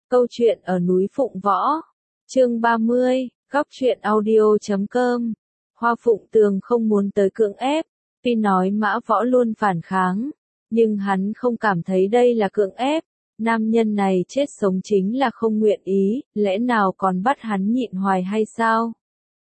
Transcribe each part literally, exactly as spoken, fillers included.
Câu chuyện ở núi Phụng Võ. Chương ba mươi, góc truyện audio chấm com. Hoa Phụng Tường không muốn tới cưỡng ép, tuy nói Mã Võ luôn phản kháng, nhưng hắn không cảm thấy đây là cưỡng ép. Nam nhân này chết sống chính là không nguyện ý, lẽ nào còn bắt hắn nhịn hoài hay sao?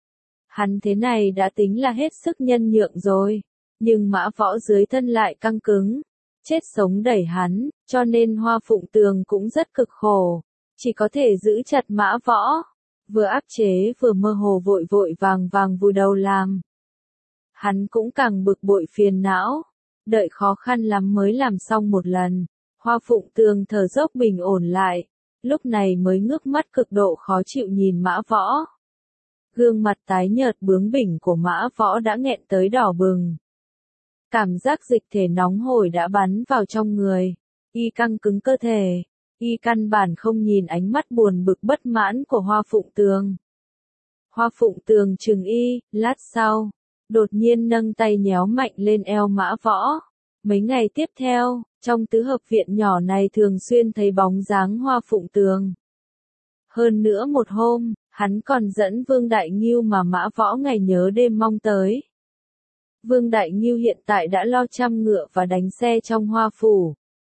Hắn thế này đã tính là hết sức nhân nhượng rồi, nhưng Mã Võ dưới thân lại căng cứng, chết sống đẩy hắn, cho nên Hoa Phụng Tường cũng rất cực khổ, chỉ có thể giữ chặt Mã Võ, vừa áp chế vừa mơ hồ vội vội vàng vàng vùi đầu làm. Hắn cũng càng bực bội phiền não, đợi khó khăn lắm mới làm xong một lần. Hoa Phụng Tường thở dốc bình ổn lại, lúc này mới ngước mắt cực độ khó chịu nhìn Mã Võ. Gương mặt tái nhợt bướng bỉnh của Mã Võ đã nghẹn tới đỏ bừng. Cảm giác dịch thể nóng hổi đã bắn vào trong người, y căng cứng cơ thể, y căn bản không nhìn ánh mắt buồn bực bất mãn của Hoa Phụng Tường. Hoa Phụng Tường chừng y, lát sau, đột nhiên nâng tay nhéo mạnh lên eo Mã Võ. Mấy ngày tiếp theo, trong tứ hợp viện nhỏ này thường xuyên thấy bóng dáng Hoa Phụng Tường. Hơn nữa một hôm, hắn còn dẫn Vương Đại Ngưu mà Mã Võ ngày nhớ đêm mong tới. Vương Đại Ngưu hiện tại đã lo chăm ngựa và đánh xe trong Hoa Phủ.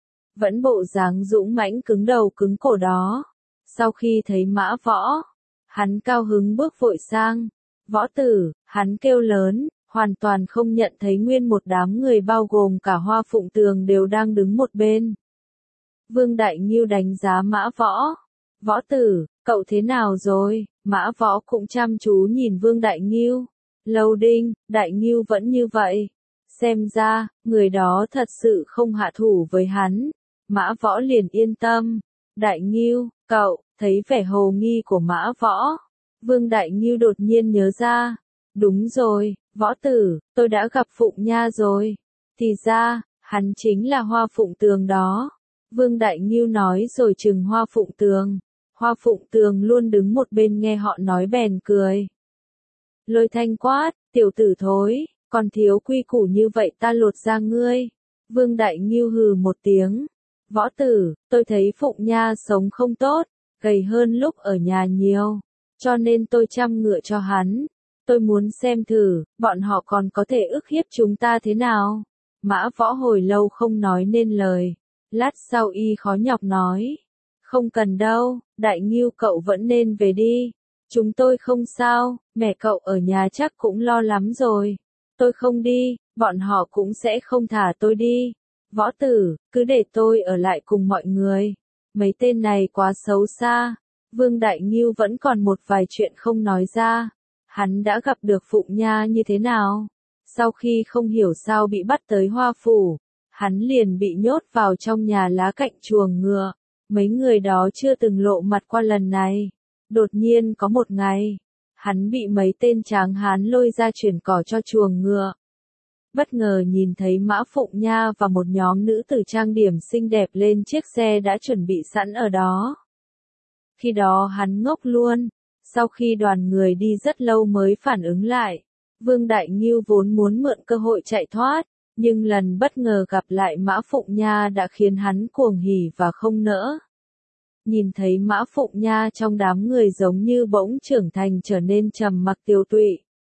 Vẫn bộ dáng dũng mãnh cứng đầu cứng cổ đó. Sau khi thấy Mã Võ, hắn cao hứng bước vội sang. Võ tử, hắn kêu lớn, hoàn toàn không nhận thấy nguyên một đám người bao gồm cả Hoa Phụng Tường đều đang đứng một bên. Vương Đại Ngưu đánh giá Mã Võ. Võ tử, cậu thế nào rồi? Mã Võ cũng chăm chú nhìn Vương Đại Ngưu. Lâu đinh, Đại Ngưu vẫn như vậy. Xem ra, người đó thật sự không hạ thủ với hắn. Mã Võ liền yên tâm. Đại Ngưu, cậu, thấy vẻ hồ nghi của Mã Võ. Vương Đại Ngưu đột nhiên nhớ ra. Đúng rồi, Võ tử, tôi đã gặp Phụng Nha rồi. Thì ra, hắn chính là Hoa Phụng Tường đó. Vương Đại Ngưu nói rồi chừng Hoa Phụng Tường. Hoa Phụng Tường luôn đứng một bên nghe họ nói bèn cười. Lôi Thanh quát, tiểu tử thối, còn thiếu quy củ như vậy ta lột ra ngươi. Vương Đại Ngưu hừ một tiếng. Võ tử, tôi thấy Phụng Nha sống không tốt, gầy hơn lúc ở nhà nhiều, cho nên tôi chăm ngựa cho hắn. Tôi muốn xem thử, bọn họ còn có thể ức hiếp chúng ta thế nào. Mã Võ hồi lâu không nói nên lời. Lát sau y khó nhọc nói. Không cần đâu, Đại Ngưu cậu vẫn nên về đi. Chúng tôi không sao, mẹ cậu ở nhà chắc cũng lo lắm rồi. Tôi không đi, bọn họ cũng sẽ không thả tôi đi. Võ tử, cứ để tôi ở lại cùng mọi người. Mấy tên này quá xấu xa. Vương Đại Ngưu vẫn còn một vài chuyện không nói ra. Hắn đã gặp được Phụng Nha như thế nào? Sau khi không hiểu sao bị bắt tới Hoa Phủ, hắn liền bị nhốt vào trong nhà lá cạnh chuồng ngựa. Mấy người đó chưa từng lộ mặt qua lần này. Đột nhiên có một ngày, hắn bị mấy tên tráng hán lôi ra chuyển cỏ cho chuồng ngựa. Bất ngờ nhìn thấy Mã Phụng Nha và một nhóm nữ tử trang điểm xinh đẹp lên chiếc xe đã chuẩn bị sẵn ở đó. Khi đó hắn ngốc luôn, sau khi đoàn người đi rất lâu mới phản ứng lại. Vương Đại Ngưu vốn muốn mượn cơ hội chạy thoát, nhưng lần bất ngờ gặp lại Mã Phụng Nha đã khiến hắn cuồng hỉ và không nỡ. Nhìn thấy Mã Phụng Nha trong đám người giống như bỗng trưởng thành trở nên trầm mặc tiều tụy.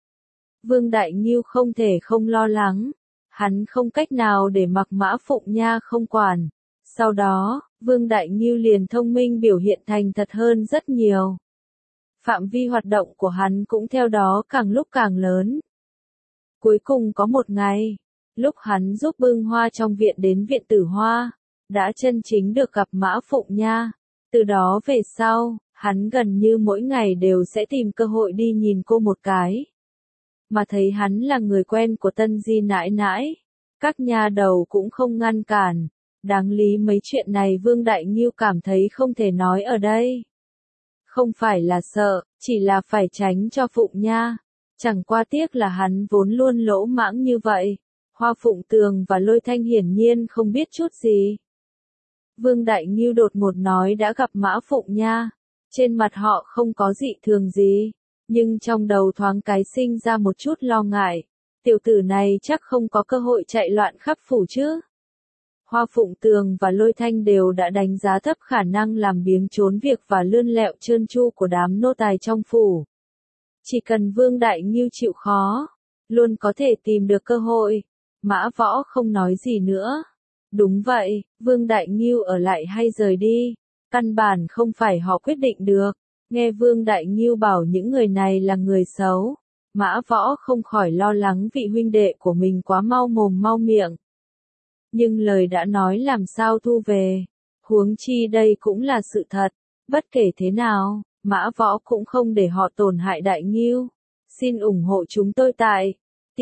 Vương Đại Ngưu không thể không lo lắng, hắn không cách nào để mặc Mã Phụng Nha không quản. Sau đó, Vương Đại Ngưu liền thông minh biểu hiện thành thật hơn rất nhiều. Phạm vi hoạt động của hắn cũng theo đó càng lúc càng lớn. Cuối cùng có một ngày, lúc hắn giúp bưng hoa trong viện đến viện Tử Hoa, đã chân chính được gặp Mã Phụng Nha. Từ đó về sau, hắn gần như mỗi ngày đều sẽ tìm cơ hội đi nhìn cô một cái. Mà thấy hắn là người quen của Tân Di nãi nãi, các nhà đầu cũng không ngăn cản. Đáng lý mấy chuyện này Vương Đại Ngưu cảm thấy không thể nói ở đây. Không phải là sợ, chỉ là phải tránh cho Phụng Nha. Chẳng qua tiếc là hắn vốn luôn lỗ mãng như vậy. Hoa Phụng Tường và Lôi Thanh hiển nhiên không biết chút gì. Vương Đại Ngưu đột ngột nói đã gặp Mã Phụng Nha. Trên mặt họ không có dị thường gì, nhưng trong đầu thoáng cái sinh ra một chút lo ngại. Tiểu tử này chắc không có cơ hội chạy loạn khắp phủ chứ. Hoa Phụng Tường và Lôi Thanh đều đã đánh giá thấp khả năng làm biếng trốn việc và lươn lẹo trơn tru của đám nô tài trong phủ. Chỉ cần Vương Đại Ngưu chịu khó, luôn có thể tìm được cơ hội. Mã Võ không nói gì nữa. Đúng vậy, Vương Đại Ngưu ở lại hay rời đi, căn bản không phải họ quyết định được. Nghe Vương Đại Ngưu bảo những người này là người xấu, Mã Võ không khỏi lo lắng vị huynh đệ của mình quá mau mồm mau miệng. Nhưng lời đã nói làm sao thu về, huống chi đây cũng là sự thật, bất kể thế nào, Mã Võ cũng không để họ tổn hại Đại Ngưu. Xin ủng hộ chúng tôi tại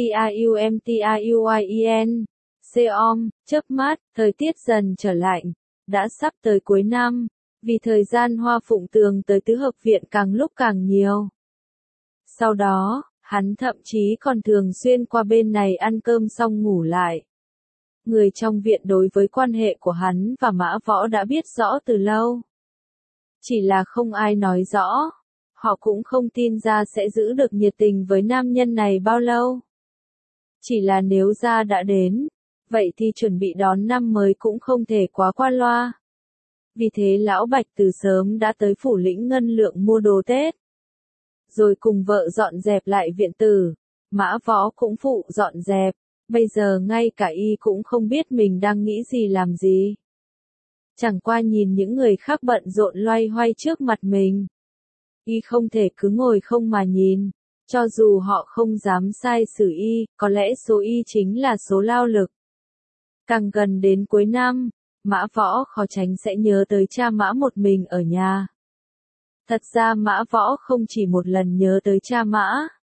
tiumtruyen. Xeom, chớp mắt, thời tiết dần trở lạnh, đã sắp tới cuối năm, vì thời gian Hoa Phụng Tường tới tứ hợp viện càng lúc càng nhiều. Sau đó, hắn thậm chí còn thường xuyên qua bên này ăn cơm xong ngủ lại. Người trong viện đối với quan hệ của hắn và Mã Võ đã biết rõ từ lâu. Chỉ là không ai nói rõ, họ cũng không tin ra sẽ giữ được nhiệt tình với nam nhân này bao lâu. Chỉ là nếu ra đã đến, vậy thì chuẩn bị đón năm mới cũng không thể quá qua loa. Vì thế Lão Bạch từ sớm đã tới phủ Lĩnh Ngân Lượng mua đồ Tết. Rồi cùng vợ dọn dẹp lại viện tử, Mã Võ cũng phụ dọn dẹp, bây giờ ngay cả y cũng không biết mình đang nghĩ gì làm gì. Chẳng qua nhìn những người khác bận rộn loay hoay trước mặt mình. Y không thể cứ ngồi không mà nhìn, cho dù họ không dám sai xử y, có lẽ số y chính là số lao lực. Càng gần đến cuối năm, Mã Võ khó tránh sẽ nhớ tới cha Mã một mình ở nhà. Thật ra Mã Võ không chỉ một lần nhớ tới cha Mã.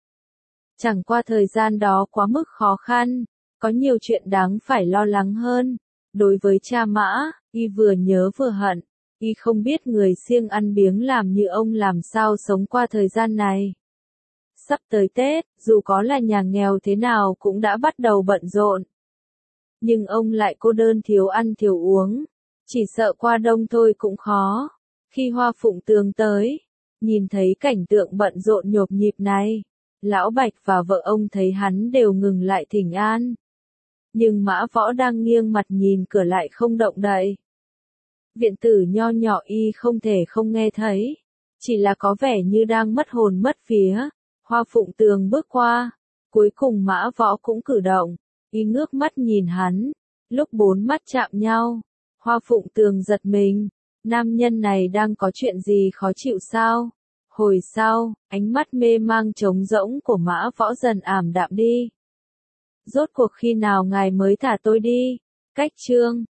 Chẳng qua thời gian đó quá mức khó khăn, có nhiều chuyện đáng phải lo lắng hơn. Đối với cha Mã, y vừa nhớ vừa hận, y không biết người siêng ăn biếng làm như ông làm sao sống qua thời gian này. Sắp tới Tết, dù có là nhà nghèo thế nào cũng đã bắt đầu bận rộn. Nhưng ông lại cô đơn thiếu ăn thiếu uống, chỉ sợ qua đông thôi cũng khó. Khi Hoa Phụng Tường tới, nhìn thấy cảnh tượng bận rộn nhộp nhịp này, Lão Bạch và vợ ông thấy hắn đều ngừng lại thỉnh an. Nhưng Mã Võ đang nghiêng mặt nhìn cửa lại không động đậy. Viện tử nho nhỏ y không thể không nghe thấy, chỉ là có vẻ như đang mất hồn mất vía. Hoa Phụng Tường bước qua, cuối cùng Mã Võ cũng cử động, y ngước mắt nhìn hắn, lúc bốn mắt chạm nhau, Hoa Phụng Tường giật mình, nam nhân này đang có chuyện gì khó chịu sao? Hồi sau, ánh mắt mê mang trống rỗng của Mã Võ dần ảm đạm đi. Rốt cuộc khi nào ngài mới thả tôi đi? Cách chương